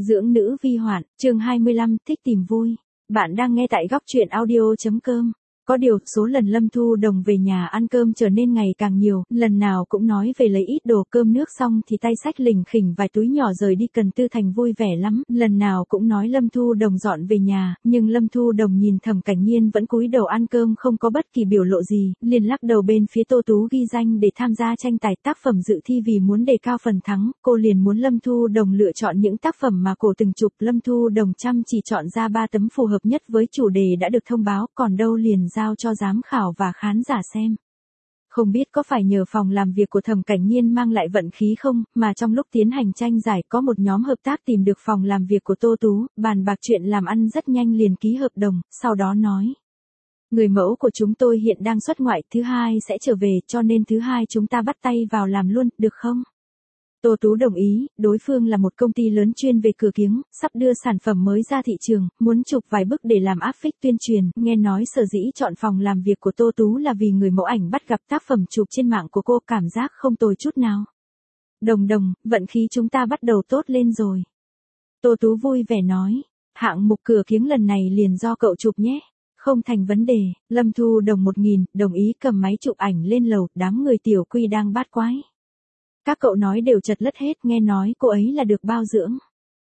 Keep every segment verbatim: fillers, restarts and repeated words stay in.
Dưỡng nữ vi hoạn, chương hai mươi lăm, thích tìm vui. Bạn đang nghe tại góc truyện audio.com. Có điều, số lần Lâm Thu Đồng về nhà ăn cơm trở nên ngày càng nhiều, lần nào cũng nói về lấy ít đồ cơm nước xong thì tay xách lỉnh khỉnh vài túi nhỏ rời đi Cần Tư Thành vui vẻ lắm, lần nào cũng nói Lâm Thu Đồng dọn về nhà, nhưng Lâm Thu Đồng nhìn Thẩm Cảnh Nhiên vẫn cúi đầu ăn cơm không có bất kỳ biểu lộ gì, liền lắc đầu bên phía Tô Tú ghi danh để tham gia tranh tài tác phẩm dự thi vì muốn đề cao phần thắng, cô liền muốn Lâm Thu Đồng lựa chọn những tác phẩm mà cô từng chụp. Lâm Thu Đồng chăm chỉ chọn ra ba tấm phù hợp nhất với chủ đề đã được thông báo, còn đâu liền giao cho giám khảo và khán giả xem. Không biết có phải nhờ phòng làm việc của Thẩm Cảnh Nhiên mang lại vận khí không, mà trong lúc tiến hành tranh giải có một nhóm hợp tác tìm được phòng làm việc của Tô Tú, bàn bạc chuyện làm ăn rất nhanh liền ký hợp đồng, sau đó nói. Người mẫu của chúng tôi hiện đang xuất ngoại, thứ hai sẽ trở về, cho nên thứ hai chúng ta bắt tay vào làm luôn, được không? Tô Tú đồng ý, đối phương là một công ty lớn chuyên về cửa kiếng, sắp đưa sản phẩm mới ra thị trường, muốn chụp vài bức để làm áp phích tuyên truyền, nghe nói sở dĩ chọn phòng làm việc của Tô Tú là vì người mẫu ảnh bắt gặp tác phẩm chụp trên mạng của cô cảm giác không tồi chút nào. Đồng đồng, vận khí chúng ta bắt đầu tốt lên rồi. Tô Tú vui vẻ nói, hạng mục cửa kiếng lần này liền do cậu chụp nhé. Không thành vấn đề, Lâm Thu Đồng một nghìn, đồng ý cầm máy chụp ảnh lên lầu, đám người Tiểu Quy đang bát quái. Các cậu nói đều chật lất hết, nghe nói cô ấy là được bao dưỡng.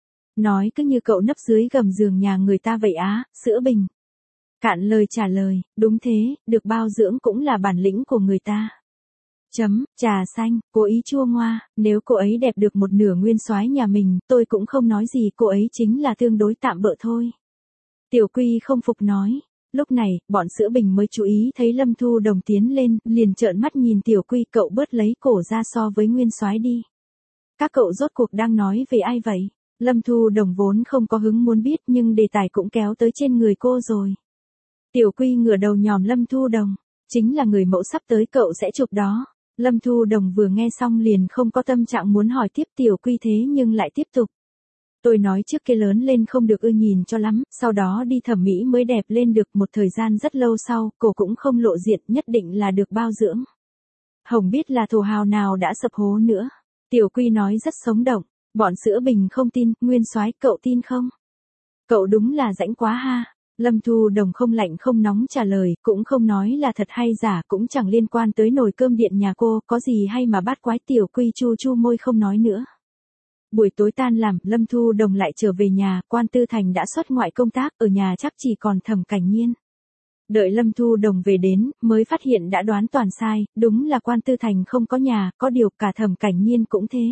Nói cứ như cậu nấp dưới gầm giường nhà người ta vậy á, Sữa Bình. Cạn lời trả lời, đúng thế, được bao dưỡng cũng là bản lĩnh của người ta. Chấm, trà xanh, cô ý chua ngoa, nếu cô ấy đẹp được một nửa nguyên soái nhà mình, tôi cũng không nói gì, cô ấy chính là tương đối tạm bợ thôi. Tiểu Quy không phục nói. Lúc này, bọn Sữa Bình mới chú ý thấy Lâm Thu Đồng tiến lên, liền trợn mắt nhìn Tiểu Quy, cậu bớt lấy cổ ra so với nguyên soái đi. Các cậu rốt cuộc đang nói về ai vậy? Lâm Thu Đồng vốn không có hứng muốn biết nhưng đề tài cũng kéo tới trên người cô rồi. Tiểu Quy ngửa đầu nhòm Lâm Thu Đồng, chính là người mẫu sắp tới cậu sẽ chụp đó. Lâm Thu Đồng vừa nghe xong liền không có tâm trạng muốn hỏi tiếp Tiểu Quy thế nhưng lại tiếp tục. Tôi nói trước kia lớn lên không được ưa nhìn cho lắm, sau đó đi thẩm mỹ mới đẹp lên được, một thời gian rất lâu sau, cô cũng không lộ diện, nhất định là được bao dưỡng. Hồng biết là thổ hào nào đã sập hố nữa. Tiểu Quy nói rất sống động, bọn Sữa Bình không tin, nguyên soái cậu tin không? Cậu đúng là rãnh quá ha. Lâm Thu Đồng không lạnh không nóng trả lời, cũng không nói là thật hay giả, cũng chẳng liên quan tới nồi cơm điện nhà cô, có gì hay mà bát quái. Tiểu Quy chu chu môi không nói nữa. Buổi tối tan làm, Lâm Thu Đồng lại trở về nhà, Quan Tư Thành đã xuất ngoại công tác, ở nhà chắc chỉ còn Thẩm Cảnh Nhiên. Đợi Lâm Thu Đồng về đến, mới phát hiện đã đoán toàn sai, đúng là Quan Tư Thành không có nhà, có điều cả Thẩm Cảnh Nhiên cũng thế.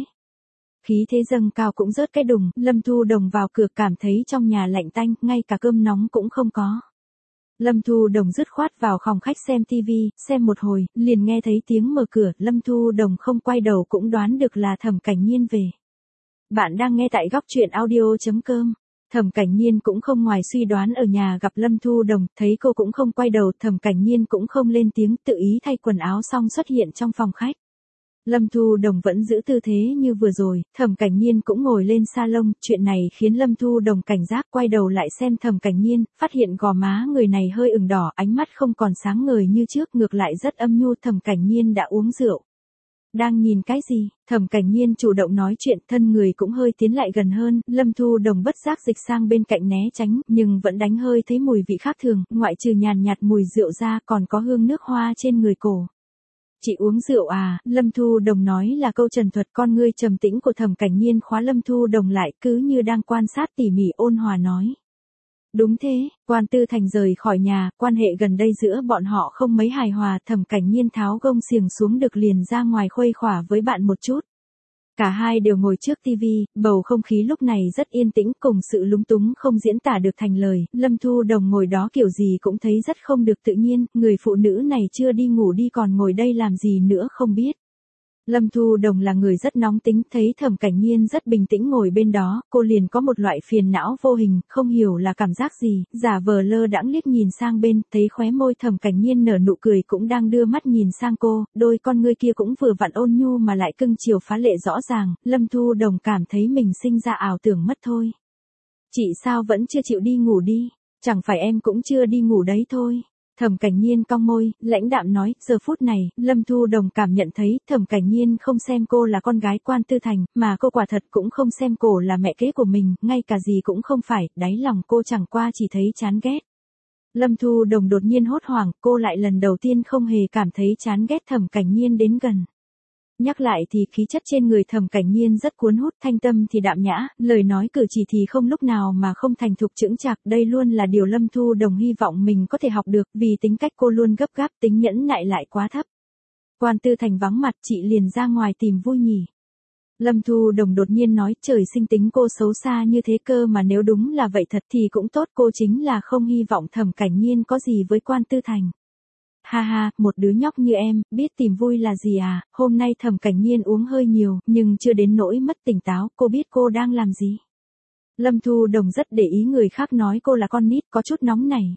Khí thế dâng cao cũng rớt cái đùng, Lâm Thu Đồng vào cửa cảm thấy trong nhà lạnh tanh, ngay cả cơm nóng cũng không có. Lâm Thu Đồng dứt khoát vào phòng khách xem tivi, xem một hồi, liền nghe thấy tiếng mở cửa, Lâm Thu Đồng không quay đầu cũng đoán được là Thẩm Cảnh Nhiên về. Bạn đang nghe tại góc truyện audio.com. Thẩm Cảnh Nhiên cũng không ngoài suy đoán ở nhà gặp Lâm Thu Đồng, thấy cô cũng không quay đầu, Thẩm Cảnh Nhiên cũng không lên tiếng, tự ý thay quần áo xong xuất hiện trong phòng khách. Lâm Thu Đồng vẫn giữ tư thế như vừa rồi, Thẩm Cảnh Nhiên cũng ngồi lên salon, chuyện này khiến Lâm Thu Đồng cảnh giác, quay đầu lại xem Thẩm Cảnh Nhiên, phát hiện gò má người này hơi ửng đỏ, ánh mắt không còn sáng ngời như trước, ngược lại rất âm nhu. Thẩm Cảnh Nhiên đã uống rượu. Đang nhìn cái gì? Thẩm Cảnh Nhiên chủ động nói chuyện, thân người cũng hơi tiến lại gần hơn, Lâm Thu Đồng bất giác dịch sang bên cạnh né tránh, nhưng vẫn đánh hơi thấy mùi vị khác thường, ngoại trừ nhàn nhạt mùi rượu ra còn có hương nước hoa trên người cổ. Chị uống rượu à? Lâm Thu Đồng nói là câu trần thuật, con ngươi trầm tĩnh của Thẩm Cảnh Nhiên khóa Lâm Thu Đồng lại, cứ như đang quan sát tỉ mỉ, ôn hòa nói. Đúng thế, Quan Tư Thành rời khỏi nhà, quan hệ gần đây giữa bọn họ không mấy hài hòa, Thẩm Cảnh Nhiên tháo gông xiềng xuống được liền ra ngoài khuây khỏa với bạn một chút. Cả hai đều ngồi trước tivi, bầu không khí lúc này rất yên tĩnh, cùng sự lúng túng không diễn tả được thành lời, Lâm Thu Đồng ngồi đó kiểu gì cũng thấy rất không được tự nhiên, người phụ nữ này chưa đi ngủ đi còn ngồi đây làm gì nữa không biết. Lâm Thu Đồng là người rất nóng tính, thấy Thẩm Cảnh Nhiên rất bình tĩnh ngồi bên đó, cô liền có một loại phiền não vô hình, không hiểu là cảm giác gì, giả vờ lơ đãng liếc nhìn sang bên, thấy khóe môi Thẩm Cảnh Nhiên nở nụ cười cũng đang đưa mắt nhìn sang cô, đôi con ngươi kia cũng vừa vặn ôn nhu mà lại cưng chiều phá lệ rõ ràng, Lâm Thu Đồng cảm thấy mình sinh ra ảo tưởng mất thôi. Chị sao vẫn chưa chịu đi ngủ đi, chẳng phải em cũng chưa đi ngủ đấy thôi. Thẩm Cảnh Nhiên cong môi, lãnh đạm nói, giờ phút này, Lâm Thu Đồng cảm nhận thấy Thẩm Cảnh Nhiên không xem cô là con gái Quan Tư Thành, mà cô quả thật cũng không xem cô là mẹ kế của mình, ngay cả gì cũng không phải, đáy lòng cô chẳng qua chỉ thấy chán ghét. Lâm Thu Đồng đột nhiên hốt hoảng, cô lại lần đầu tiên không hề cảm thấy chán ghét Thẩm Cảnh Nhiên đến gần. Nhắc lại thì khí chất trên người Thẩm Cảnh Nhiên rất cuốn hút, thanh tâm thì đạm nhã, lời nói cử chỉ thì không lúc nào mà không thành thục chững chạc, đây luôn là điều Lâm Thu Đồng hy vọng mình có thể học được, vì tính cách cô luôn gấp gáp, tính nhẫn nại lại quá thấp. Quan Tư Thành vắng mặt, chị liền ra ngoài tìm vui nhỉ. Lâm Thu Đồng đột nhiên nói, trời sinh tính cô xấu xa như thế cơ mà nếu đúng là vậy thật thì cũng tốt, cô chính là không hy vọng Thẩm Cảnh Nhiên có gì với Quan Tư Thành. Ha ha, một đứa nhóc như em, biết tìm vui là gì à, hôm nay Thẩm Cảnh Nhiên uống hơi nhiều, nhưng chưa đến nỗi mất tỉnh táo, cô biết cô đang làm gì. Lâm Thu Đồng rất để ý người khác nói cô là con nít, có chút nóng này.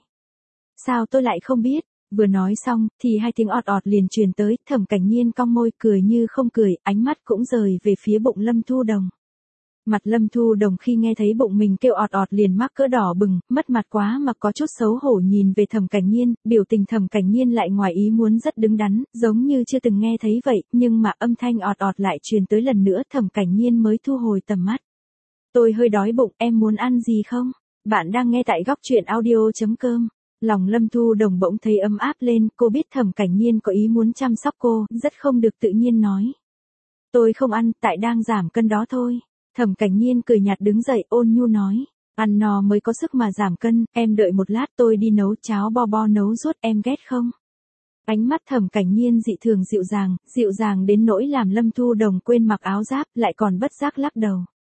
Sao tôi lại không biết, vừa nói xong, thì hai tiếng ọt ọt liền truyền tới, Thẩm Cảnh Nhiên cong môi cười như không cười, ánh mắt cũng rời về phía bụng Lâm Thu Đồng. Mặt Lâm Thu Đồng khi nghe thấy bụng mình kêu ọt ọt liền mắc cỡ đỏ bừng, mất mặt quá mà có chút xấu hổ nhìn về Thẩm Cảnh Nhiên, biểu tình Thẩm Cảnh Nhiên lại ngoài ý muốn rất đứng đắn, giống như chưa từng nghe thấy vậy, nhưng mà âm thanh ọt ọt lại truyền tới lần nữa, Thẩm Cảnh Nhiên mới thu hồi tầm mắt. Tôi hơi đói bụng, em muốn ăn gì không? Bạn đang nghe tại góc truyện audio chấm com. Lòng Lâm Thu Đồng bỗng thấy ấm áp lên, cô biết Thẩm Cảnh Nhiên có ý muốn chăm sóc cô, rất không được tự nhiên nói. Tôi không ăn, tại đang giảm cân đó thôi. Thẩm Cảnh Nhiên cười nhạt đứng dậy ôn nhu nói, ăn no mới có sức mà giảm cân, em đợi một lát tôi đi nấu cháo bo bo nấu ruột, em ghét không? Ánh mắt Thẩm Cảnh Nhiên dị thường dịu dàng, dịu dàng đến nỗi làm Lâm Thu Đồng quên mặc áo giáp, lại còn bất giác lắc đầu.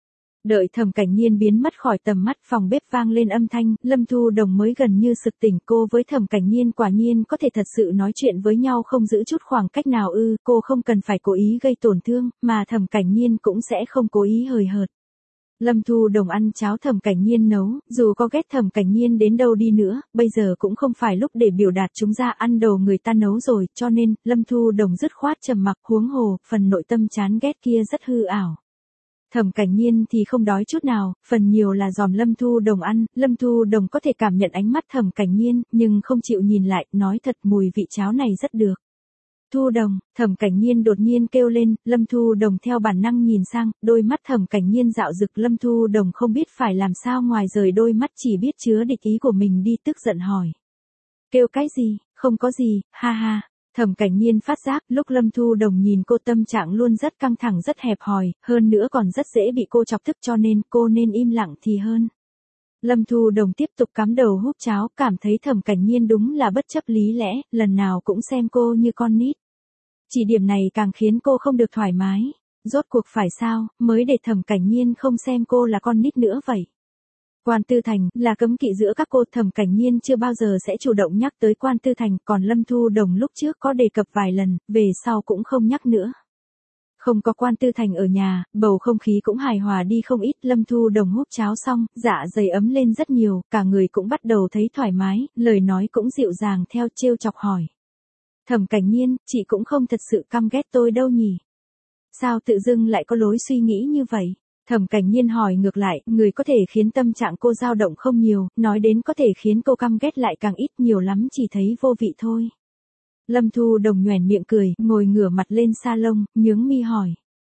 Đợi Thẩm Cảnh Nhiên biến mất khỏi tầm mắt, phòng bếp vang lên âm thanh, Lâm Thu Đồng mới gần như sực tỉnh, cô với Thẩm Cảnh Nhiên quả nhiên có thể thật sự nói chuyện với nhau không giữ chút khoảng cách nào ư, cô không cần phải cố ý gây tổn thương, mà Thẩm Cảnh Nhiên cũng sẽ không cố ý hời hợt. Lâm Thu Đồng ăn cháo Thẩm Cảnh Nhiên nấu, dù có ghét Thẩm Cảnh Nhiên đến đâu đi nữa, bây giờ cũng không phải lúc để biểu đạt chúng ra ăn đồ người ta nấu rồi, cho nên, Lâm Thu Đồng dứt khoát trầm mặc, huống hồ, phần nội tâm chán ghét kia rất hư ảo. Thẩm Cảnh Nhiên thì không đói chút nào, phần nhiều là dòm Lâm Thu Đồng ăn, Lâm Thu Đồng có thể cảm nhận ánh mắt Thẩm Cảnh Nhiên, nhưng không chịu nhìn lại, nói thật mùi vị cháo này rất được. Thu Đồng, Thẩm Cảnh Nhiên đột nhiên kêu lên, Lâm Thu Đồng theo bản năng nhìn sang, đôi mắt Thẩm Cảnh Nhiên dạo rực, Lâm Thu Đồng không biết phải làm sao ngoài rời đôi mắt chỉ biết chứa địch ý của mình đi, tức giận hỏi. Kêu cái gì, không có gì, ha ha. Thẩm Cảnh Nhiên phát giác, lúc Lâm Thu Đồng nhìn cô tâm trạng luôn rất căng thẳng rất hẹp hòi, hơn nữa còn rất dễ bị cô chọc tức cho nên cô nên im lặng thì hơn. Lâm Thu Đồng tiếp tục cắm đầu húp cháo, cảm thấy Thẩm Cảnh Nhiên đúng là bất chấp lý lẽ, lần nào cũng xem cô như con nít. Chỉ điểm này càng khiến cô không được thoải mái, rốt cuộc phải sao, mới để Thẩm Cảnh Nhiên không xem cô là con nít nữa vậy. Quan Tư Thành, là cấm kỵ giữa các cô, Thẩm Cảnh Nhiên chưa bao giờ sẽ chủ động nhắc tới Quan Tư Thành, còn Lâm Thu Đồng lúc trước có đề cập vài lần, về sau cũng không nhắc nữa. Không có Quan Tư Thành ở nhà, bầu không khí cũng hài hòa đi không ít, Lâm Thu Đồng húp cháo xong, dạ dày ấm lên rất nhiều, cả người cũng bắt đầu thấy thoải mái, lời nói cũng dịu dàng theo trêu chọc hỏi. Thẩm Cảnh Nhiên, chị cũng không thật sự căm ghét tôi đâu nhỉ? Sao tự dưng lại có lối suy nghĩ như vậy? Thẩm Cảnh Nhiên hỏi ngược lại, người có thể khiến tâm trạng cô dao động không nhiều, nói đến có thể khiến cô căm ghét lại càng ít, nhiều lắm chỉ thấy vô vị thôi. Lâm Thu Đồng nhoẻn miệng cười, ngồi ngửa mặt lên salon, nhướng mi hỏi.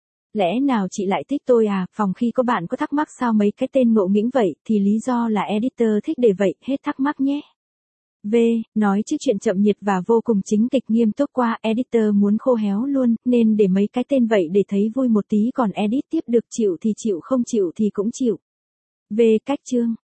Lẽ nào chị lại thích tôi à, phòng khi có bạn có thắc mắc sao mấy cái tên ngộ nghĩnh vậy, thì lý do là editor thích để vậy, hết thắc mắc nhé. V, nói chứ chuyện chậm nhiệt và vô cùng chính kịch nghiêm túc qua, editor muốn khô héo luôn, nên để mấy cái tên vậy để thấy vui một tí, còn edit tiếp được chịu thì chịu không chịu thì cũng chịu. V, cách chương.